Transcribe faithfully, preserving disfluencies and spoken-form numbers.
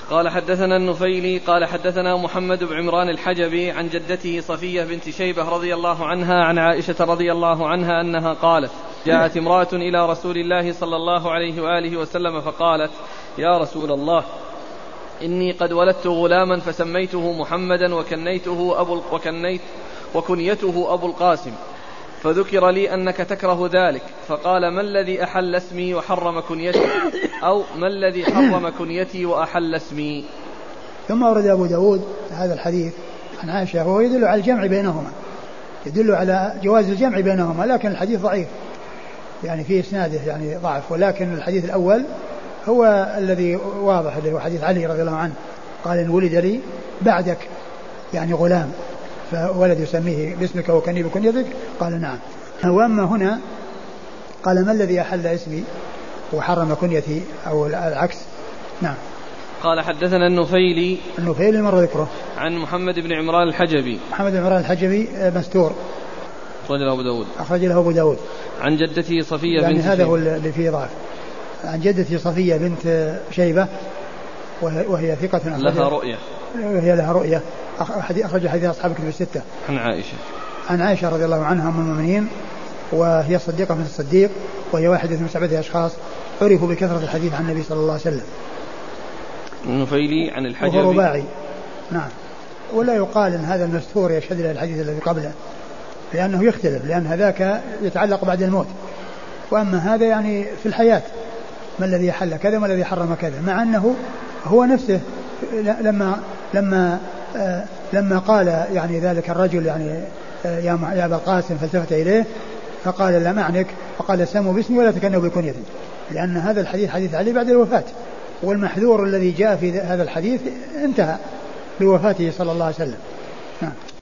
قال حدثنا النفيلي قال حدثنا محمد بن عمران الحجبي عن جدته صفية بنت شيبة رضي الله عنها عن عائشة رضي الله عنها أنها قالت جاءت امرأة إلى رسول الله صلى الله عليه وآله وسلم فقالت يا رسول الله إني قد ولدت غلاما فسميته محمدا وكنيته أبو وكنيت وكنيته أبو القاسم فذكر لي أنك تكره ذلك فقال ما الذي أحل اسمي وحرم كنيتي أو ما الذي حرم كنيتي وأحل اسمي. ثم ورد أبو داود هذا الحديث عن عائشة وهو يدل على الجمع بينهما يدل على جواز الجمع بينهما لكن الحديث ضعيف يعني فيه إسناده يعني ضعف ولكن الحديث الأول هو الذي واضح اللي هو حديث علي رضي الله عنه قال إن ولد لي بعدك يعني غلام فولد يسميه باسمك وكني بكنيتك قال نعم. وأما هنا قال ما الذي أحل اسمي وحرم كنيتي أو العكس. نعم. قال حدثنا النفيلي النفيلي مر ذكره عن محمد بن عمران الحجبي محمد بن عمران الحجبي مستور أخرج له أبو داود أخرج له أبو داود عن جدته صفية يعني بنت هذا شيبة هو اللي فيه ضعف عن جدته صفية بنت شيبة وهي ثقة لها رؤية وهي لها رؤية أخرج حديث أصحاب كتب الستة عن عائشة عن عائشة رضي الله عنها أم المؤمنين وهي صديقة من الصديق وهي واحدة من سبعة أشخاص عرفوا بكثرة الحديث عن النبي صلى الله عليه وسلم. النفيلي عن الحجبي وهو رباعي. نعم. ولا يقال أن هذا المستور يشهد إلى الحديث الذي قبله لأنه يختلف لأن هذاك يتعلق بعد الموت وأما هذا يعني في الحياة ما الذي حل كذا ما الذي حرم كذا مع أنه هو نفسه لما لما آه لما قال يعني ذلك الرجل يعني آه يا أبا القاسم فالتفت إليه فقال لا معنك فقال سموا باسمي ولا تكنوا بكنيتي لأن هذا الحديث حديث علي بعد الوفاة والمحذور الذي جاء في هذا الحديث انتهى بوفاته صلى الله عليه وسلم. نعم.